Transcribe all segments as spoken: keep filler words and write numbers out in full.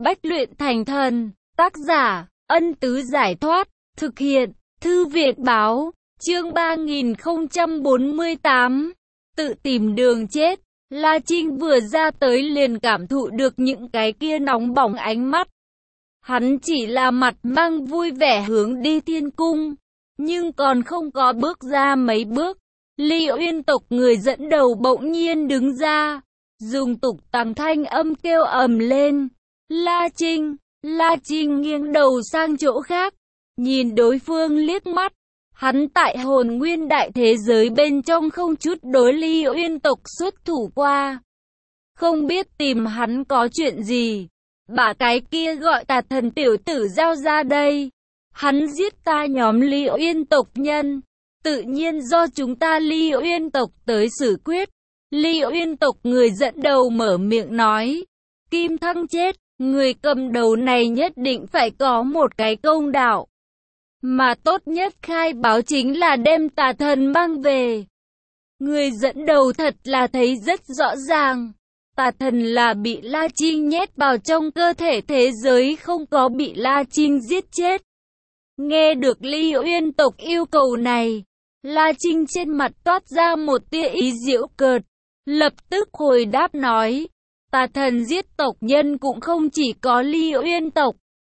Bách luyện thành thần. Tác giả, Ân Tứ Giải Thoát. Thực hiện, Thư viện Báo. Chương ba nghìn không trăm bốn mươi tám. Tự tìm đường chết. La Trinh vừa ra tới liền cảm thụ được những cái kia nóng bỏng ánh mắt. Hắn chỉ là mặt mang vui vẻ hướng đi thiên cung, nhưng còn không có bước ra mấy bước, Ly Uyên tộc người dẫn đầu bỗng nhiên đứng ra, dùng tục tằng thanh âm kêu ầm lên. La Trinh, La Trinh nghiêng đầu sang chỗ khác, nhìn đối phương liếc mắt. Hắn tại hồn nguyên đại thế giới bên trong không chút đối Ly Uyên tộc xuất thủ qua. Không biết tìm hắn có chuyện gì. Bà cái kia gọi tà thần tiểu tử giao ra đây. Hắn giết ta nhóm Ly Uyên tộc nhân. Tự nhiên do chúng ta Ly Uyên tộc tới xử quyết. Ly Uyên tộc người dẫn đầu mở miệng nói. Kim Thăng chết, người cầm đầu này nhất định phải có một cái công đạo. Mà tốt nhất khai báo chính là đem tà thần mang về. Người dẫn đầu thật là thấy rất rõ ràng. Tà thần là bị La Trinh nhét vào trong cơ thể thế giới, không có bị La Trinh giết chết. Nghe được Ly Uyên tộc yêu cầu này, La Trinh trên mặt toát ra một tia ý giễu cợt, lập tức hồi đáp nói, tà thần giết tộc nhân cũng không chỉ có Ly Uyên tộc.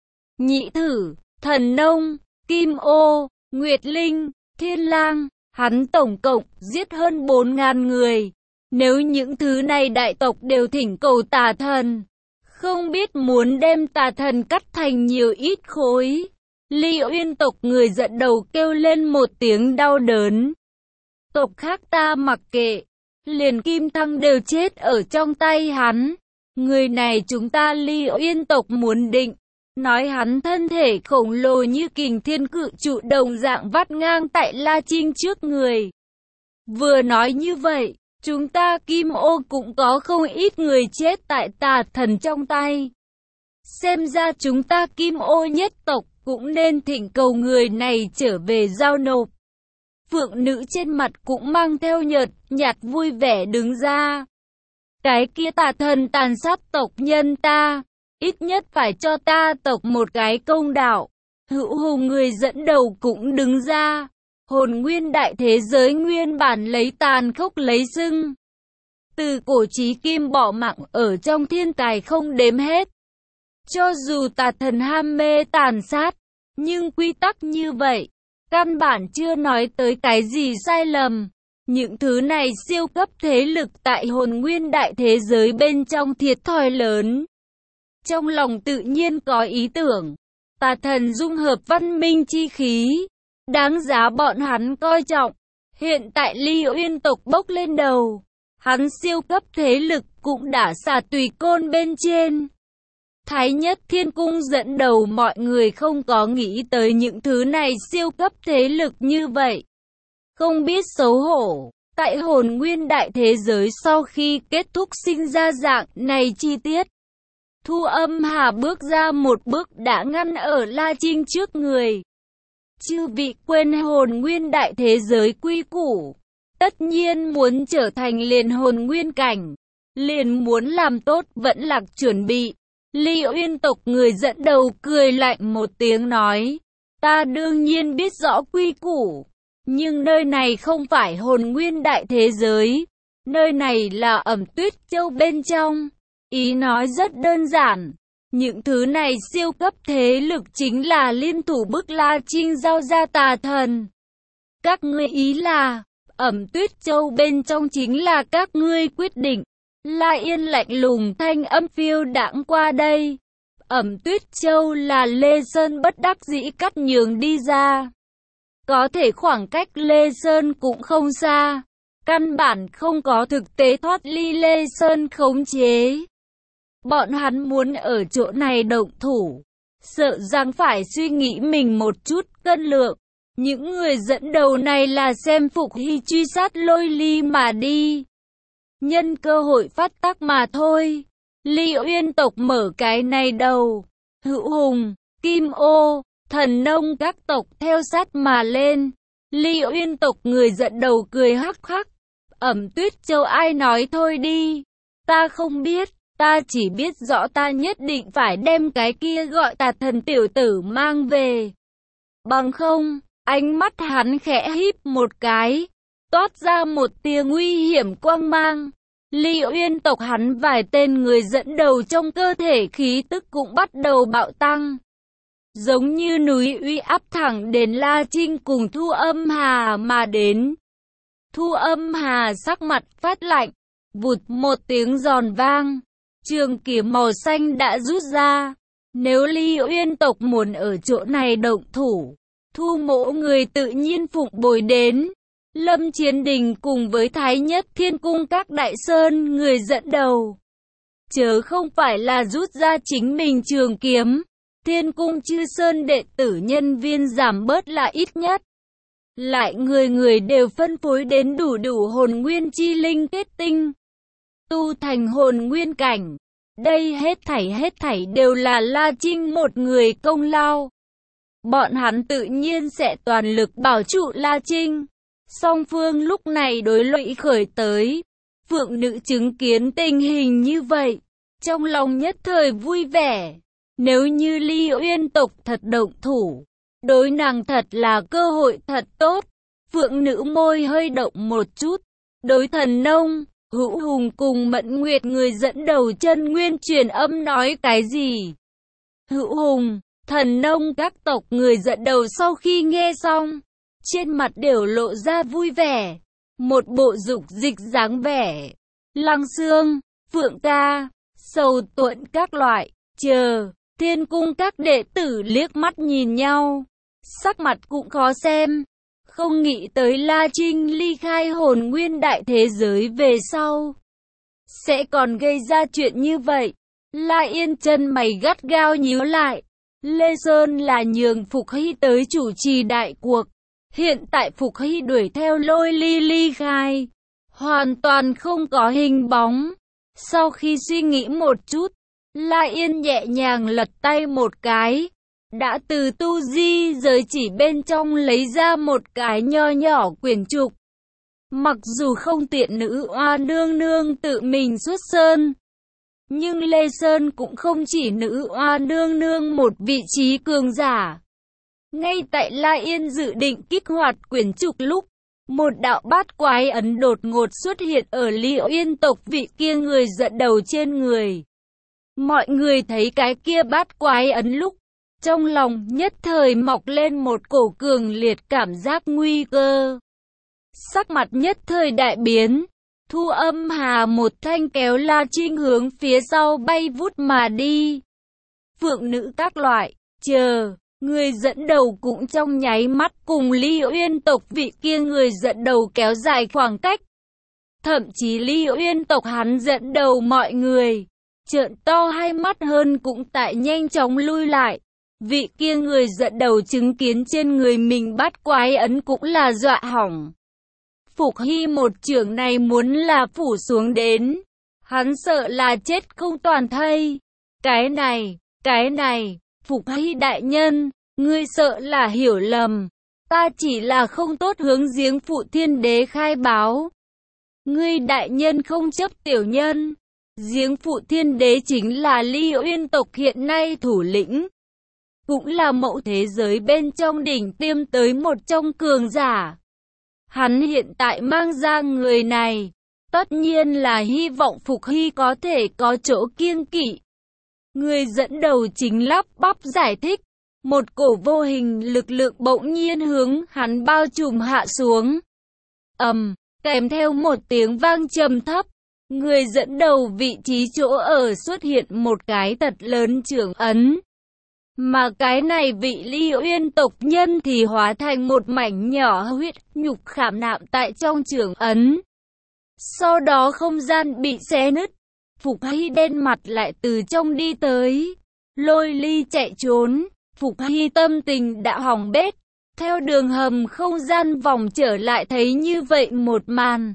Nhị thử, thần nông, Kim Ô, Nguyệt Linh, Thiên Lang, hắn tổng cộng giết hơn bốn ngàn người. Nếu những thứ này đại tộc đều thỉnh cầu tà thần, không biết muốn đem tà thần cắt thành nhiều ít khối. Ly Uyên tộc người dẫn đầu kêu lên một tiếng đau đớn. Tộc khác ta mặc kệ, liền Kim Thăng đều chết ở trong tay hắn. Người này chúng ta Ly Uyên tộc muốn định. Nói hắn thân thể khổng lồ như kình thiên cự trụ đồng dạng vắt ngang tại La Trinh trước người. Vừa nói như vậy, chúng ta Kim Ô cũng có không ít người chết tại tà thần trong tay. Xem ra chúng ta Kim Ô nhất tộc cũng nên thỉnh cầu người này trở về giao nộp. Phượng nữ trên mặt cũng mang theo nhợt nhạt vui vẻ đứng ra. Cái kia tà thần tàn sát tộc nhân ta, ít nhất phải cho ta tộc một cái công đạo. Hữu Hùng người dẫn đầu cũng đứng ra. Hồn nguyên đại thế giới nguyên bản lấy tàn khốc lấy sưng. Từ cổ chí kim bỏ mạng ở trong thiên tài không đếm hết. Cho dù tà thần ham mê tàn sát, nhưng quy tắc như vậy, căn bản chưa nói tới cái gì sai lầm. Những thứ này siêu cấp thế lực tại hồn nguyên đại thế giới bên trong thiệt thòi lớn. Trong lòng tự nhiên có ý tưởng, tà thần dung hợp văn minh chi khí, đáng giá bọn hắn coi trọng. Hiện tại Ly Uyên tộc bốc lên đầu, hắn siêu cấp thế lực cũng đã xả tùy côn bên trên. Thái nhất thiên cung dẫn đầu mọi người không có nghĩ tới những thứ này siêu cấp thế lực như vậy. Không biết xấu hổ, tại hồn nguyên đại thế giới sau khi kết thúc sinh ra dạng này chi tiết. Thu Âm Hà bước ra một bước đã ngăn ở La Trinh trước người. Chư vị quên hồn nguyên đại thế giới quy củ. Tất nhiên muốn trở thành liền hồn nguyên cảnh, liền muốn làm tốt vẫn lạc chuẩn bị. Ly Uyên tộc người dẫn đầu cười lạnh một tiếng nói. Ta đương nhiên biết rõ quy củ, nhưng nơi này không phải hồn nguyên đại thế giới. Nơi này là Ẩm Tuyết Châu bên trong. Ý nói rất đơn giản. Những thứ này siêu cấp thế lực chính là liên thủ bức La Trinh giao ra tà thần. Các ngươi ý là, Ẩm Tuyết Châu bên trong chính là các ngươi quyết định. La Yên lạnh lùng thanh âm phiêu đãng qua đây. Ẩm Tuyết Châu là Lê Sơn bất đắc dĩ cắt nhường đi ra. Có thể khoảng cách Lê Sơn cũng không xa. Căn bản không có thực tế thoát ly Lê Sơn khống chế. Bọn hắn muốn ở chỗ này động thủ, sợ rằng phải suy nghĩ mình một chút cân lượng. Những người dẫn đầu này là xem Phục Hy truy sát Lôi Ly mà đi. Nhân cơ hội phát tác mà thôi. Ly Uyên tộc mở cái này đầu. Hữu Hùng, Kim Ô, Thần Nông các tộc theo sát mà lên. Ly Uyên tộc người dẫn đầu cười hắc hắc. Ẩm Tuyết Châu ai nói thôi đi. Ta không biết. Ta chỉ biết rõ ta nhất định phải đem cái kia gọi tà thần tiểu tử mang về. Bằng không, ánh mắt hắn khẽ híp một cái, toát ra một tia nguy hiểm quang mang. Ly Uyên tộc hắn vài tên người dẫn đầu trong cơ thể khí tức cũng bắt đầu bạo tăng. Giống như núi uy áp thẳng đến La Trinh cùng Thu Âm Hà mà đến. Thu Âm Hà sắc mặt phát lạnh, vụt một tiếng giòn vang. Trường kiếm màu xanh đã rút ra. Nếu Ly Uyên tộc muốn ở chỗ này động thủ, Thu mỗ người tự nhiên phụng bồi đến. Lâm Chiến Đình cùng với Thái Nhất Thiên Cung các đại sơn người dẫn đầu. Chớ không phải là rút ra chính mình trường kiếm. Thiên Cung Chư Sơn đệ tử nhân viên giảm bớt là ít nhất. Lại người người đều phân phối đến đủ đủ hồn nguyên chi linh kết tinh. Tu thành hồn nguyên cảnh. Đây hết thảy hết thảy đều là La Trinh một người công lao. Bọn hắn tự nhiên sẽ toàn lực bảo trụ La Trinh. Song phương lúc này đối lụy khởi tới. Phượng nữ chứng kiến tình hình như vậy, trong lòng nhất thời vui vẻ. Nếu như Ly Uyên tộc thật động thủ, đối nàng thật là cơ hội thật tốt. Phượng nữ môi hơi động một chút. Đối Thần Nông, Hữu Hùng cùng Mẫn Nguyệt người dẫn đầu chân nguyên truyền âm nói cái gì? Hữu Hùng, Thần Nông các tộc người dẫn đầu sau khi nghe xong, trên mặt đều lộ ra vui vẻ. Một bộ dục dịch dáng vẻ. Lăng Xương, Phượng Ca, Sầu Tuẫn các loại, chờ, Thiên Cung các đệ tử liếc mắt nhìn nhau. Sắc mặt cũng khó xem. Không nghĩ tới La Trinh ly khai hồn nguyên đại thế giới về sau sẽ còn gây ra chuyện như vậy. La Yên chân mày gắt gao nhíu lại. Lê Sơn là nhường Phục Hy tới chủ trì đại cuộc. Hiện tại Phục Hy đuổi theo Lôi Ly ly khai, hoàn toàn không có hình bóng. Sau khi suy nghĩ một chút, La Yên nhẹ nhàng lật tay một cái, đã từ tu di giới chỉ bên trong lấy ra một cái nho nhỏ quyển trục. Mặc dù không tiện nữ oa nương nương tự mình xuất sơn, nhưng Lê Sơn cũng không chỉ nữ oa nương nương một vị trí cường giả. Ngay tại La Yên dự định kích hoạt quyển trục lúc, một đạo bát quái ấn đột ngột xuất hiện ở Ly Uyên tộc vị kia người dẫn đầu trên người. Mọi người thấy cái kia bát quái ấn lúc, trong lòng nhất thời mọc lên một cổ cường liệt cảm giác nguy cơ. Sắc mặt nhất thời đại biến, Thu Âm Hà một thanh kéo La Trinh hướng phía sau bay vút mà đi. Phượng nữ các loại, chờ, người dẫn đầu cũng trong nháy mắt cùng Ly Uyên tộc vị kia người dẫn đầu kéo dài khoảng cách. Thậm chí Ly Uyên tộc hắn dẫn đầu mọi người, trợn to hai mắt hơn cũng tại nhanh chóng lui lại. Vị kia người dẫn đầu chứng kiến trên người mình bắt quái ấn cũng là dọa hỏng. Phục Hy một trưởng này muốn là phủ xuống đến, hắn sợ là chết không toàn thây. Cái này, cái này, Phục Hy đại nhân, ngươi sợ là hiểu lầm. Ta chỉ là không tốt hướng giếng phụ thiên đế khai báo. Ngươi đại nhân không chấp tiểu nhân. Giếng phụ thiên đế chính là Ly Uyên tộc hiện nay thủ lĩnh, cũng là mẫu thế giới bên trong đỉnh tiêm tới một trong cường giả. Hắn hiện tại mang ra người này, tất nhiên là hy vọng Phục Hy có thể có chỗ kiêng kỵ. Người dẫn đầu chính lắp bắp giải thích, một cổ vô hình lực lượng bỗng nhiên hướng hắn bao trùm hạ xuống. Ầm, kèm theo một tiếng vang trầm thấp, người dẫn đầu vị trí chỗ ở xuất hiện một cái thật lớn trưởng ấn. Mà cái này vị Ly Uyên tộc nhân thì hóa thành một mảnh nhỏ huyết nhục khảm nạm tại trong trưởng ấn. Sau đó không gian bị xé nứt, Phục Hy đen mặt lại từ trong đi tới. Lôi Ly chạy trốn, Phục Hy tâm tình đã hỏng bét, theo đường hầm không gian vòng trở lại thấy như vậy một màn.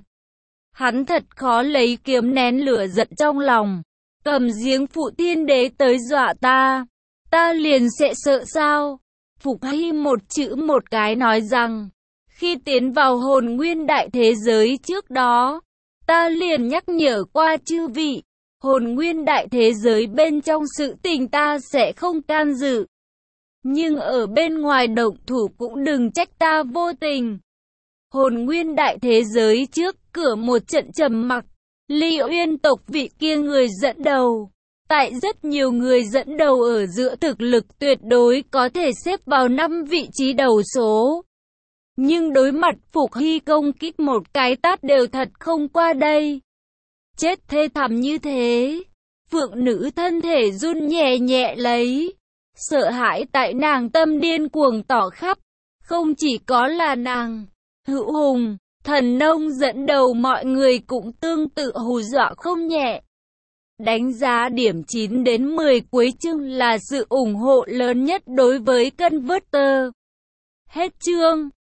Hắn thật khó lấy kiếm nén lửa giận trong lòng, cầm giếng phụ thiên đế tới dọa ta. Ta liền sẽ sợ sao? Phục Hy một chữ một cái nói rằng, khi tiến vào hồn nguyên đại thế giới trước đó, ta liền nhắc nhở qua chư vị, Hồn nguyên đại thế giới bên trong sự tình ta sẽ không can dự. Nhưng ở bên ngoài động thủ cũng đừng trách ta vô tình. Hồn nguyên đại thế giới trước cửa một trận trầm mặc. Ly Uyên tộc vị kia người dẫn đầu. Tại rất nhiều người dẫn đầu ở giữa thực lực tuyệt đối có thể xếp vào năm vị trí đầu số. Nhưng đối mặt Phục Hy công kích một cái tát đều thật không qua đây. Chết thê thảm như thế. Phượng nữ thân thể run nhẹ nhẹ lấy. Sợ hãi tại nàng tâm điên cuồng tỏ khắp. Không chỉ có là nàng. Hữu Hùng, Thần Nông dẫn đầu mọi người cũng tương tự hù dọa không nhẹ. Đánh giá điểm chín đến mười cuối chương là sự ủng hộ lớn nhất đối với Converter. Hết chương.